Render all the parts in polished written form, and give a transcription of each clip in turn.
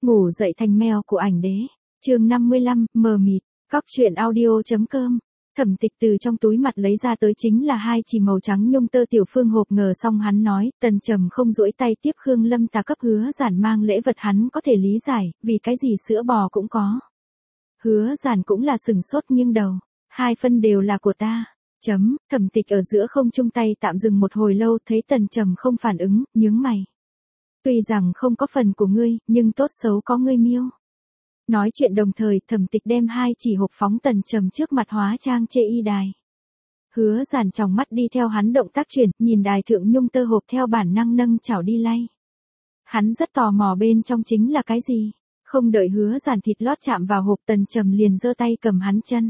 Ngủ dậy thành mèo của ảnh đế. Chương 55, mờ mịt. Cóc truyện audio.com. Thẩm Tịch từ trong túi mặt lấy ra tới chính là 2 chỉ màu trắng nhung tơ tiểu phương hộp, ngờ xong hắn nói, Tần Trầm không duỗi tay tiếp Khương Lâm Tà cấp Hứa Giản mang lễ vật, hắn có thể lý giải, vì cái gì sữa bò cũng có. Hứa Giản cũng là sừng sốt nghiêng đầu, 2 phân đều là của ta. Thẩm Tịch ở giữa không chung tay tạm dừng một hồi lâu, thấy Tần Trầm không phản ứng, nhướng mày. Tuy rằng không có phần của ngươi, nhưng tốt xấu có ngươi miêu. Nói chuyện đồng thời, Thẩm Tịch đem 2 chỉ hộp phóng Tần Trầm trước mặt hóa trang chê y đài. Hứa Giản tròng mắt đi theo hắn động tác chuyển, nhìn đài thượng nhung tơ hộp theo bản năng nâng chảo đi lay. Hắn rất tò mò bên trong chính là cái gì. Không đợi Hứa Giản thịt lót chạm vào hộp, Tần Trầm liền giơ tay cầm hắn chân.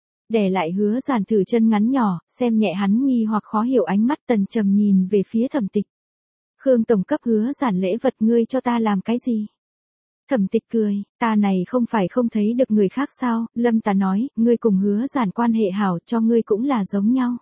Đè lại Hứa Giản thử chân ngắn nhỏ, xem nhẹ hắn nghi hoặc khó hiểu ánh mắt. Tần Trầm nhìn về phía Thẩm Tịch. Khương tổng cấp Hứa Giản lễ vật, ngươi cho ta làm cái gì? Thẩm Tịch cười, ta này không phải không thấy được người khác sao? Lâm Tà nói, ngươi cùng Hứa Giản quan hệ hảo, cho ngươi cũng là giống nhau.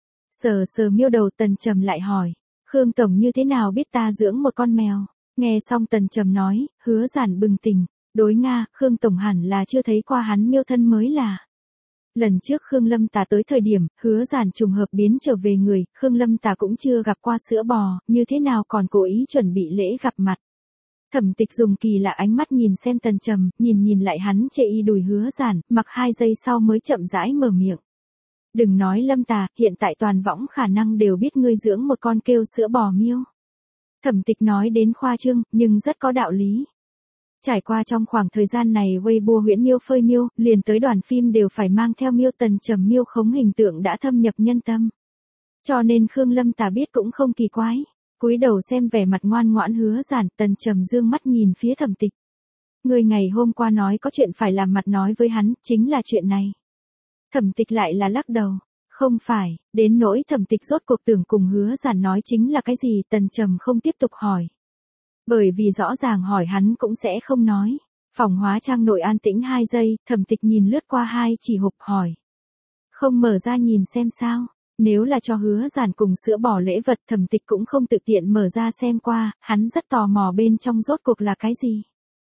Sờ sờ miêu đầu, Tần Trầm lại hỏi, Khương tổng như thế nào biết ta dưỡng một con mèo? Nghe xong Tần Trầm nói, Hứa Giản bừng tỉnh, đối Nga, Khương tổng hẳn là chưa thấy qua hắn miêu thân mới là. Lần trước Khương Lâm Tà tới thời điểm, Hứa Giản trùng hợp biến trở về người, Khương Lâm Tà cũng chưa gặp qua sữa bò, như thế nào còn cố ý chuẩn bị lễ gặp mặt. Thẩm Tịch dùng kỳ lạ ánh mắt nhìn xem Tần Trầm, nhìn lại hắn chê y đùi Hứa Giản, mặc 2 giây sau mới chậm rãi mở miệng. Đừng nói Lâm Tà, hiện tại toàn võng khả năng đều biết ngươi dưỡng một con kêu sữa bò miêu. Thẩm Tịch nói đến khoa trương, nhưng rất có đạo lý. Trải qua trong khoảng thời gian này Weibo huyễn miêu phơi miêu, liền tới đoàn phim đều phải mang theo miêu, Tần Trầm miêu khống hình tượng đã thâm nhập nhân tâm. Cho nên Khương Lâm Tà biết cũng không kỳ quái. Cúi đầu xem vẻ mặt ngoan ngoãn Hứa Giản, Tần Trầm dương mắt nhìn phía Thẩm Tịch. Ngươi ngày hôm qua nói có chuyện phải làm mặt nói với hắn, chính là chuyện này. Thẩm Tịch lại là lắc đầu. Không phải, đến nỗi Thẩm Tịch rốt cuộc tưởng cùng Hứa Giản nói chính là cái gì, Tần Trầm không tiếp tục hỏi. Bởi vì rõ ràng hỏi hắn cũng sẽ không nói. Phòng hóa trang nội an tĩnh 2 giây, Thẩm Tịch nhìn lướt qua 2 chỉ hộp hỏi. Không mở ra nhìn xem sao? Nếu là cho Hứa Giản cùng sữa bò lễ vật, Thẩm Tịch cũng không tự tiện mở ra xem qua, hắn rất tò mò bên trong rốt cuộc là cái gì.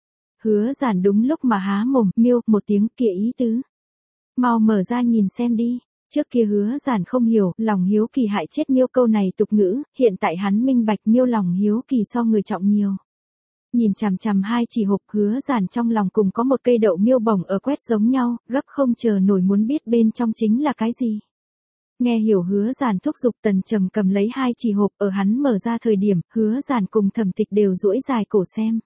Hứa Giản đúng lúc mà há mồm, miêu, một tiếng kia ý tứ. Mau mở ra nhìn xem đi. Trước kia Hứa Giản không hiểu, lòng hiếu kỳ hại chết miêu câu này tục ngữ, hiện tại hắn minh bạch miêu lòng hiếu kỳ so người trọng nhiều. Nhìn chằm chằm 2 chỉ hộp, Hứa Giản trong lòng cùng có một cây đậu miêu bồng ở quét giống nhau, gấp không chờ nổi muốn biết bên trong chính là cái gì. Nghe hiểu Hứa Giản thúc giục, Tần Trầm cầm lấy 2 chỉ hộp, ở hắn mở ra thời điểm, Hứa Giản cùng Thẩm Tịch đều duỗi dài cổ xem.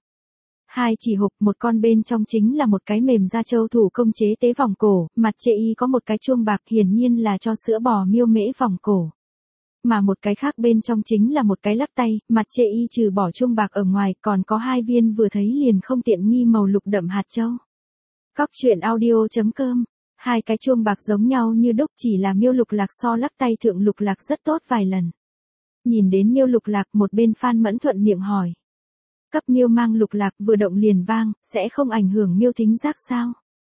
2 chỉ hộp, một con bên trong chính là một cái mềm da trâu thủ công chế tế vòng cổ, mặt chê y có một cái chuông bạc, hiển nhiên là cho sữa bò miêu mễ vòng cổ. Mà một cái khác bên trong chính là một cái lắc tay, mặt chê y trừ bỏ chuông bạc ở ngoài, còn có 2 viên vừa thấy liền không tiện nghi màu lục đậm hạt châu. Cóc truyện audio.com. 2 cái chuông bạc giống nhau như đúc, chỉ là miêu lục lạc so lắc tay thượng lục lạc rất tốt vài lần. Nhìn đến miêu lục lạc, một bên Phan Mẫn thuận miệng hỏi. Cấp miêu mang lục lạc vừa động liền vang, sẽ không ảnh hưởng miêu thính giác sao?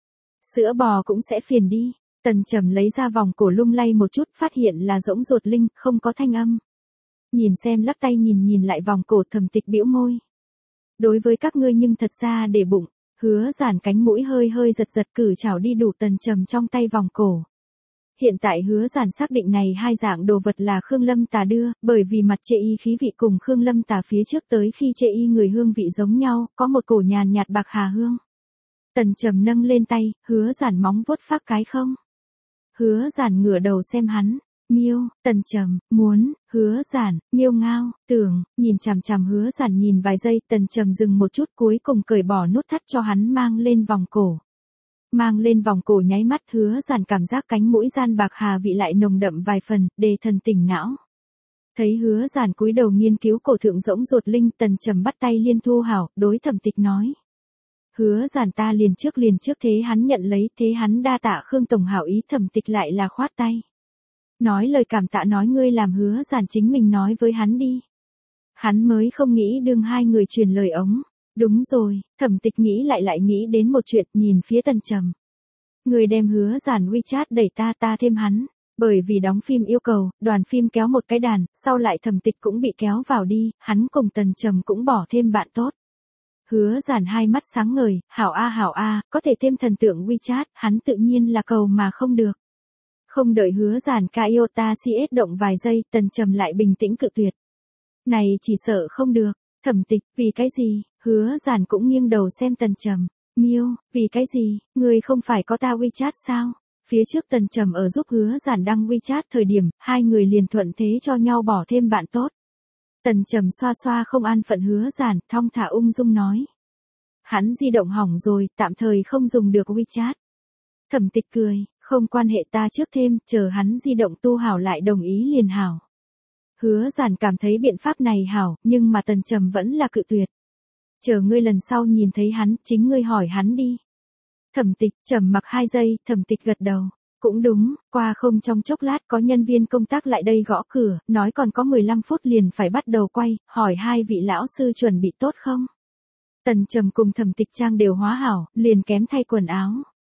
Sữa bò cũng sẽ phiền đi. Tần Trầm lấy ra vòng cổ lung lay một chút, phát hiện là rỗng ruột linh, không có thanh âm. Nhìn xem lắc tay, nhìn lại vòng cổ, Thẩm Tịch bĩu môi. Đối với các ngươi nhưng thật ra để bụng. Hứa Giản cánh mũi hơi giật cử chảo đi đủ Tần Trầm trong tay vòng cổ. Hiện tại Hứa Giản xác định này 2 dạng đồ vật là Khương Lâm Tà đưa, bởi vì mặt chê y khí vị cùng Khương Lâm Tà phía trước tới khi chê y người hương vị giống nhau, có một cổ nhàn nhạt bạc hà hương. Tần Trầm nâng lên tay, Hứa Giản móng vuốt phát cái không. Hứa Giản ngửa đầu xem hắn. Miêu, Tần Trầm, muốn, Hứa Giản, miêu ngao, tưởng, nhìn chằm chằm Hứa Giản nhìn vài giây, Tần Trầm dừng một chút, cuối cùng cởi bỏ nút thắt cho hắn mang lên vòng cổ. Mang lên vòng cổ nháy mắt, Hứa Giản cảm giác cánh mũi gian bạc hà vị lại nồng đậm vài phần, đề thần tỉnh não. Thấy Hứa Giản cúi đầu nghiên cứu cổ thượng rỗng ruột linh, Tần Trầm bắt tay liên thu hảo, đối Thẩm Tịch nói. Hứa Giản ta liền trước thế hắn nhận lấy, thế hắn đa tạ Khương tổng hảo ý. Thẩm Tịch lại là khoát tay. Nói lời cảm tạ, nói ngươi làm Hứa Giản chính mình nói với hắn đi. Hắn mới không nghĩ đương 2 người truyền lời ống. Đúng rồi, Thẩm Tịch nghĩ lại nghĩ đến một chuyện, nhìn phía Tần Trầm. Người đem Hứa Giản WeChat đẩy ta thêm hắn. Bởi vì đóng phim yêu cầu, đoàn phim kéo một cái đàn, sau lại Thẩm Tịch cũng bị kéo vào đi, hắn cùng Tần Trầm cũng bỏ thêm bạn tốt. Hứa Giản hai mắt sáng ngời, hảo a, có thể thêm thần tượng WeChat, hắn tự nhiên là cầu mà không được. Không đợi Hứa Giản ca iota CS động vài giây, Tần Trầm lại bình tĩnh cự tuyệt. Này chỉ sợ không được, Thẩm Tịch, vì cái gì? Hứa Giản cũng nghiêng đầu xem Tần Trầm. Miêu, vì cái gì? Ngươi không phải có ta WeChat sao? Phía trước Tần Trầm ở giúp Hứa Giản đăng WeChat thời điểm, hai người liền thuận thế cho nhau bỏ thêm bạn tốt. Tần Trầm xoa xoa không an phận Hứa Giản, thong thả ung dung nói. Hắn di động hỏng rồi, tạm thời không dùng được WeChat. Thẩm Tịch cười, không quan hệ, ta trước thêm, chờ hắn di động tu hảo lại đồng ý liền hảo. Hứa Giản cảm thấy biện pháp này hảo, nhưng mà Tần Trầm vẫn là cự tuyệt. Chờ ngươi lần sau nhìn thấy hắn, chính ngươi hỏi hắn đi. Thẩm Tịch trầm mặc 2 giây, Thẩm Tịch gật đầu. Cũng đúng, qua không trong chốc lát có nhân viên công tác lại đây gõ cửa, nói còn có 15 phút liền phải bắt đầu quay, hỏi hai vị lão sư chuẩn bị tốt không? Tần Trầm cùng Thẩm Tịch trang đều hóa hảo, liền kém thay quần áo.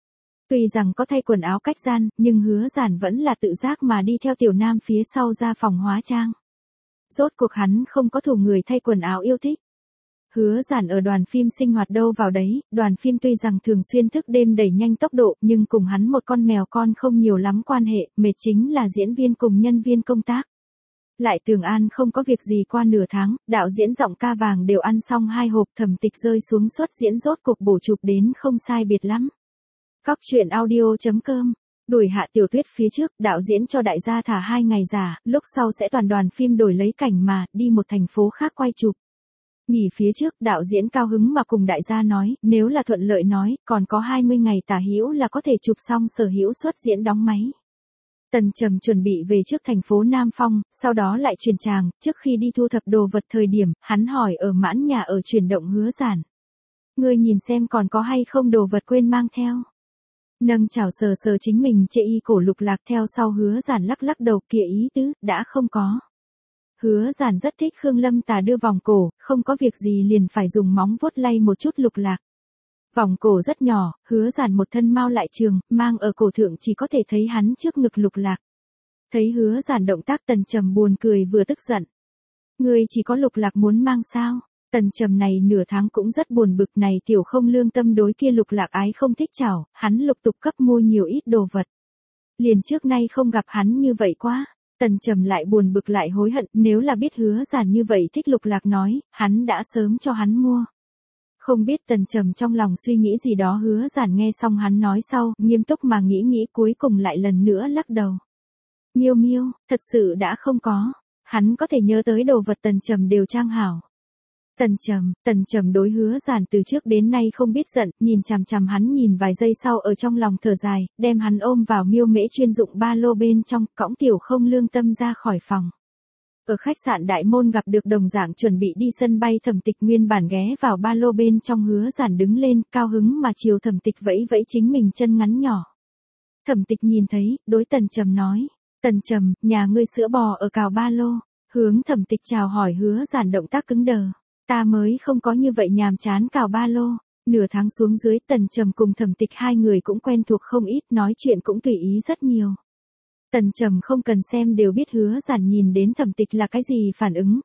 Tuy rằng có thay quần áo cách gian, nhưng Hứa Giản vẫn là tự giác mà đi theo Tiểu Nam phía sau ra phòng hóa trang. Rốt cuộc hắn không có thủ người thay quần áo yêu thích. Hứa Giản ở đoàn phim sinh hoạt đâu vào đấy, đoàn phim tuy rằng thường xuyên thức đêm đẩy nhanh tốc độ, nhưng cùng hắn một con mèo con không nhiều lắm quan hệ, mệt chính là diễn viên cùng nhân viên công tác. Lại Tường An không có việc gì qua nửa tháng, đạo diễn giọng ca vàng đều ăn xong 2 hộp, Thẩm Tịch rơi xuống suất diễn rốt cục bổ chụp đến không sai biệt lắm. Cóc truyện audio.com. Đuổi Hạ Tiểu Tuyết phía trước, đạo diễn cho đại gia thả 2 ngày giả, lúc sau sẽ toàn đoàn phim đổi lấy cảnh mà, đi một thành phố khác quay chụp. Nghỉ phía trước, đạo diễn cao hứng mà cùng đại gia nói, nếu là thuận lợi nói, còn có 20 ngày tả hữu là có thể chụp xong sở hữu suất diễn đóng máy. Tần Trầm chuẩn bị về trước thành phố Nam Phong, sau đó lại chuyển tràng, trước khi đi thu thập đồ vật thời điểm, hắn hỏi ở mãn nhà ở chuyển động Hứa Giản. Ngươi nhìn xem còn có hay không đồ vật quên mang theo. Nâng chảo sờ sờ chính mình chê y cổ lục lạc theo sau Hứa Giản lắc lắc đầu, kia ý tứ, đã không có. Hứa Giản rất thích Khương Lâm Tà đưa vòng cổ, không có việc gì liền phải dùng móng vuốt lay một chút lục lạc. Vòng cổ rất nhỏ, Hứa Giản một thân mao lại trường, mang ở cổ thượng chỉ có thể thấy hắn trước ngực lục lạc. Thấy Hứa Giản động tác, Tần Trầm buồn cười vừa tức giận. Ngươi chỉ có lục lạc muốn mang sao? Tần Trầm này nửa tháng cũng rất buồn bực, này tiểu không lương tâm đối kia lục lạc ái không thích chảo, hắn lục tục cấp mua nhiều ít đồ vật. Liền trước nay không gặp hắn như vậy quá. Tần Trầm lại buồn bực lại hối hận, nếu là biết Hứa Giản như vậy thích lục lạc nói, hắn đã sớm cho hắn mua. Không biết Tần Trầm trong lòng suy nghĩ gì đó, Hứa Giản nghe xong hắn nói sau, nghiêm túc mà nghĩ cuối cùng lại lần nữa lắc đầu. Miêu Miêu, thật sự đã không có. Hắn có thể nhớ tới đồ vật Tần Trầm đều trang hảo. Tần Trầm đối Hứa Giản từ trước đến nay không biết giận, nhìn chằm chằm hắn nhìn vài giây sau ở trong lòng thở dài, đem hắn ôm vào Miêu Mễ chuyên dụng ba lô bên trong, cõng tiểu không lương tâm ra khỏi phòng. Ở khách sạn Đại Môn gặp được đồng dạng chuẩn bị đi sân bay Thẩm Tịch, nguyên bản ghé vào ba lô bên trong Hứa Giản đứng lên, cao hứng mà chiều Thẩm Tịch vẫy vẫy chính mình chân ngắn nhỏ. Thẩm Tịch nhìn thấy, đối Tần Trầm nói, Tần Trầm, nhà ngươi sữa bò ở cào ba lô, hướng Thẩm Tịch chào hỏi. Hứa Giản động tác cứng đờ. Ta mới không có như vậy nhàm chán cào ba lô. Nửa tháng xuống dưới, Tần Trầm cùng Thẩm Tịch hai người cũng quen thuộc không ít, nói chuyện cũng tùy ý rất nhiều. Tần Trầm không cần xem đều biết Hứa Giản nhìn đến Thẩm Tịch là cái gì phản ứng,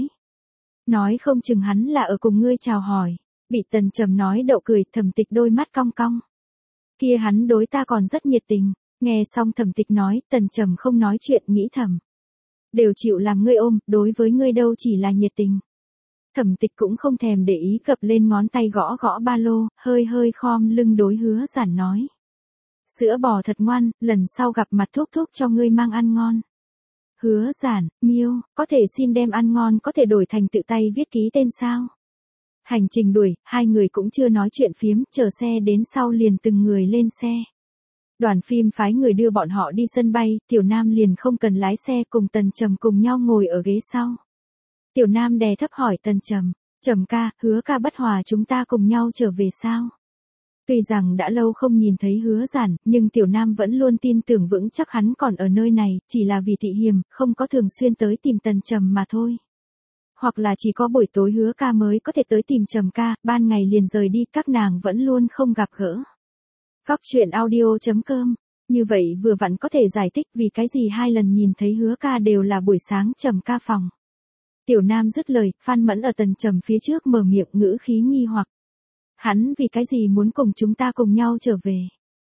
nói không chừng hắn là ở cùng ngươi chào hỏi. Bị Tần Trầm nói đậu cười, Thẩm Tịch đôi mắt cong cong. Kia hắn đối ta còn rất nhiệt tình. Nghe xong Thẩm Tịch nói, Tần Trầm không nói chuyện, nghĩ thầm. Đều chịu làm ngươi ôm, đối với ngươi đâu chỉ là nhiệt tình. Thẩm Tịch cũng không thèm để ý, cập lên ngón tay gõ gõ ba lô, hơi khom lưng đối Hứa Giản nói. Sữa bò thật ngoan, lần sau gặp mặt thúc thúc cho ngươi mang ăn ngon. Hứa Giản, Miêu, có thể xin đem ăn ngon có thể đổi thành tự tay viết ký tên sao? Hành trình đuổi, hai người cũng chưa nói chuyện phiếm, chờ xe đến sau liền từng người lên xe. Đoàn phim phái người đưa bọn họ đi sân bay, Tiểu Nam liền không cần lái xe, cùng Tần Trầm cùng nhau ngồi ở ghế sau. Tiểu Nam đè thấp hỏi Tần Trầm, Trầm ca, Hứa ca bất hòa chúng ta cùng nhau trở về sao? Tuy rằng đã lâu không nhìn thấy Hứa Giản, nhưng Tiểu Nam vẫn luôn tin tưởng vững chắc hắn còn ở nơi này, chỉ là vì thị hiểm, không có thường xuyên tới tìm Tần Trầm mà thôi. Hoặc là chỉ có buổi tối Hứa ca mới có thể tới tìm Trầm ca, ban ngày liền rời đi, các nàng vẫn luôn không gặp gỡ. Cóc truyện audio.com. Như vậy vừa vặn có thể giải thích vì cái gì 2 lần nhìn thấy Hứa ca đều là buổi sáng Trầm ca phòng. Tiểu Nam dứt lời, Phan Mẫn ở Tần Trầm phía trước mở miệng ngữ khí nghi hoặc. Hắn vì cái gì muốn cùng chúng ta cùng nhau trở về?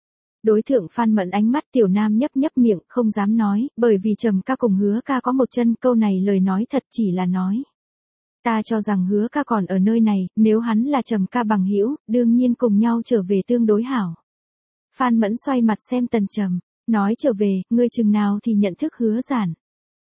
Đối thượng Phan Mẫn ánh mắt Tiểu Nam nhấp nhấp miệng, không dám nói, bởi vì Trầm ca cùng Hứa ca có một chân, câu này lời nói thật chỉ là nói. Ta cho rằng Hứa ca còn ở nơi này, nếu hắn là Trầm ca bằng hữu, đương nhiên cùng nhau trở về tương đối hảo. Phan Mẫn xoay mặt xem Tần Trầm, nói trở về, ngươi chừng nào thì nhận thức Hứa Giản.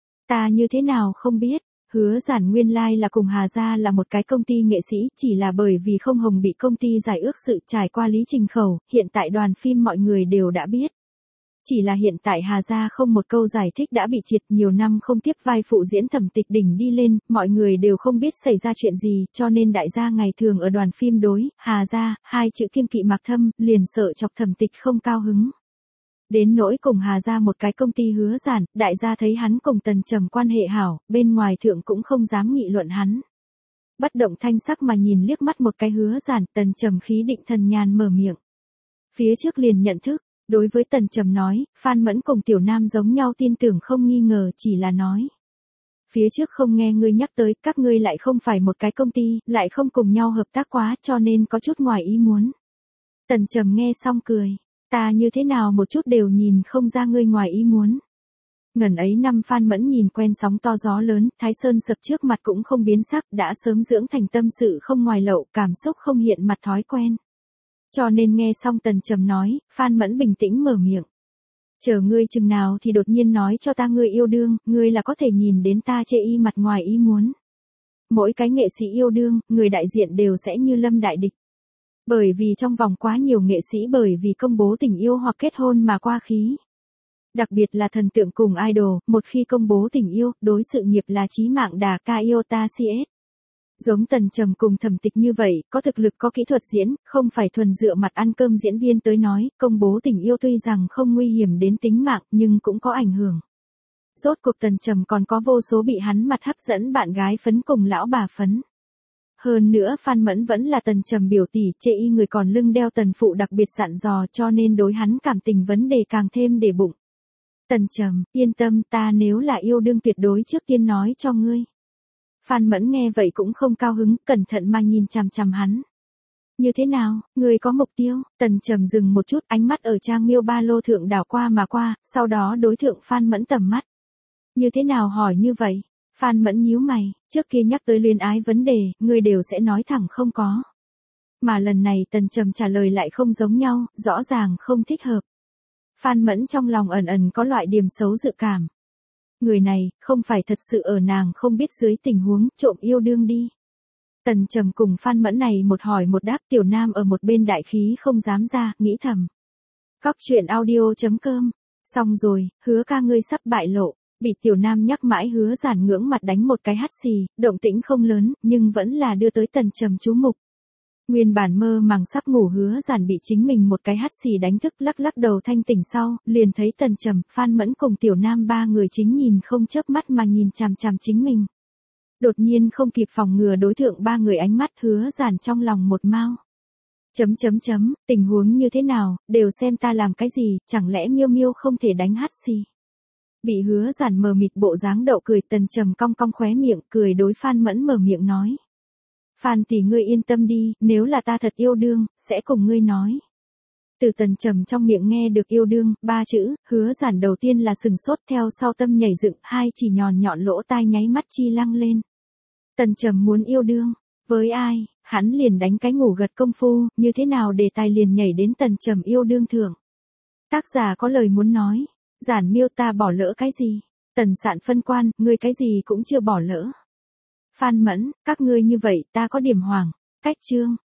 Ta như thế nào không biết. Hứa Giản nguyên lai là cùng Hà Gia là một cái công ty nghệ sĩ, chỉ là bởi vì không hồng bị công ty giải ước sự trải qua lý trình khẩu, hiện tại đoàn phim mọi người đều đã biết. Chỉ là hiện tại Hà Gia không một câu giải thích đã bị triệt, nhiều năm không tiếp vai phụ diễn Thẩm Tịch đỉnh đi lên, mọi người đều không biết xảy ra chuyện gì, cho nên đại gia ngày thường ở đoàn phim đối, Hà Gia, hai chữ kiêng kỵ mặc thâm, liền sợ chọc Thẩm Tịch không cao hứng. Đến nỗi cùng Hà Gia một cái công ty Hứa Giản, đại gia thấy hắn cùng Tần Trầm quan hệ hảo, bên ngoài thượng cũng không dám nghị luận hắn. Bất động thanh sắc mà nhìn liếc mắt một cái Hứa Giản, Tần Trầm khí định thần nhàn mở miệng. Phía trước liền nhận thức, đối với Tần Trầm nói, Phan Mẫn cùng Tiểu Nam giống nhau tin tưởng không nghi ngờ, chỉ là nói. Phía trước không nghe ngươi nhắc tới, các ngươi lại không phải một cái công ty, lại không cùng nhau hợp tác quá, cho nên có chút ngoài ý muốn. Tần Trầm nghe xong cười. Ta như thế nào một chút đều nhìn không ra ngươi ngoài ý muốn. Ngần ấy năm Phan Mẫn nhìn quen sóng to gió lớn, Thái Sơn sập trước mặt cũng không biến sắc, đã sớm dưỡng thành tâm sự không ngoài lậu, cảm xúc không hiện mặt thói quen. Cho nên nghe xong Tần Trầm nói, Phan Mẫn bình tĩnh mở miệng. Chờ ngươi chừng nào thì đột nhiên nói cho ta ngươi yêu đương, ngươi là có thể nhìn đến ta chê y mặt ngoài ý muốn. Mỗi cái nghệ sĩ yêu đương, người đại diện đều sẽ như lâm đại địch. Bởi vì trong vòng quá nhiều nghệ sĩ bởi vì công bố tình yêu hoặc kết hôn mà qua khí. Đặc biệt là thần tượng cùng idol, một khi công bố tình yêu, đối sự nghiệp là chí mạng đà ca iota CS. Giống Tần Trầm cùng Thẩm Tịch như vậy, có thực lực có kỹ thuật diễn, không phải thuần dựa mặt ăn cơm diễn viên tới nói, công bố tình yêu tuy rằng không nguy hiểm đến tính mạng, nhưng cũng có ảnh hưởng. Rốt cuộc Tần Trầm còn có vô số bị hắn mặt hấp dẫn bạn gái phấn cùng lão bà phấn. Hơn nữa Phan Mẫn vẫn là Tần Trầm biểu tỷ, chê y người còn lưng đeo Tần phụ đặc biệt dặn dò, cho nên đối hắn cảm tình vấn đề càng thêm để bụng. Tần Trầm, yên tâm, ta nếu là yêu đương tuyệt đối trước tiên nói cho ngươi. Phan Mẫn nghe vậy cũng không cao hứng, cẩn thận mà nhìn chằm chằm hắn. Như thế nào, ngươi có mục tiêu? Tần Trầm dừng một chút, ánh mắt ở trang miêu ba lô thượng đảo qua mà qua, sau đó đối thượng Phan Mẫn tầm mắt. Như thế nào hỏi như vậy? Phan Mẫn nhíu mày, trước kia nhắc tới luyến ái vấn đề, ngươi đều sẽ nói thẳng không có. Mà lần này Tần Trầm trả lời lại không giống nhau, rõ ràng không thích hợp. Phan Mẫn trong lòng ẩn ẩn có loại điểm xấu dự cảm. Người này, không phải thật sự ở nàng không biết dưới tình huống, trộm yêu đương đi. Tần Trầm cùng Phan Mẫn này một hỏi một đáp, Tiểu Nam ở một bên đại khí không dám ra, nghĩ thầm. Cóc truyện audio.com. Xong rồi, Hứa ca ngươi sắp bại lộ. Bị Tiểu Nam nhắc mãi Hứa Giản ngưỡng mặt đánh một cái hắt xì, động tĩnh không lớn, nhưng vẫn là đưa tới Tần Trầm chú mục. Nguyên bản mơ màng sắp ngủ Hứa Giản bị chính mình một cái hắt xì đánh thức, lắc lắc đầu thanh tỉnh sau, liền thấy Tần Trầm, Phan Mẫn cùng Tiểu Nam ba người chính nhìn không chớp mắt mà nhìn chằm chằm chính mình. Đột nhiên không kịp phòng ngừa đối thượng ba người ánh mắt, Hứa Giản trong lòng một mao. Tình huống như thế nào, đều xem ta làm cái gì, chẳng lẽ Miêu Miêu không thể đánh hắt xì. Bị Hứa Giản mờ mịt bộ dáng đậu cười, Tần Trầm cong cong khóe miệng, cười đối Phan Mẫn mở miệng nói. Phan tỷ ngươi yên tâm đi, nếu là ta thật yêu đương, sẽ cùng ngươi nói. Từ Tần Trầm trong miệng nghe được yêu đương, ba chữ, Hứa Giản đầu tiên là sừng sốt, theo sau tâm nhảy dựng, hai chỉ nhọn lỗ tai nháy mắt chi lăng lên. Tần Trầm muốn yêu đương, với ai, hắn liền đánh cái ngủ gật công phu, như thế nào đề tài liền nhảy đến Tần Trầm yêu đương thượng. Tác giả có lời muốn nói. Giản miêu ta bỏ lỡ cái gì? Tần Sạn phân quan, ngươi cái gì cũng chưa bỏ lỡ. Phan Mẫn, các ngươi như vậy ta có điểm hoảng. Cách chương.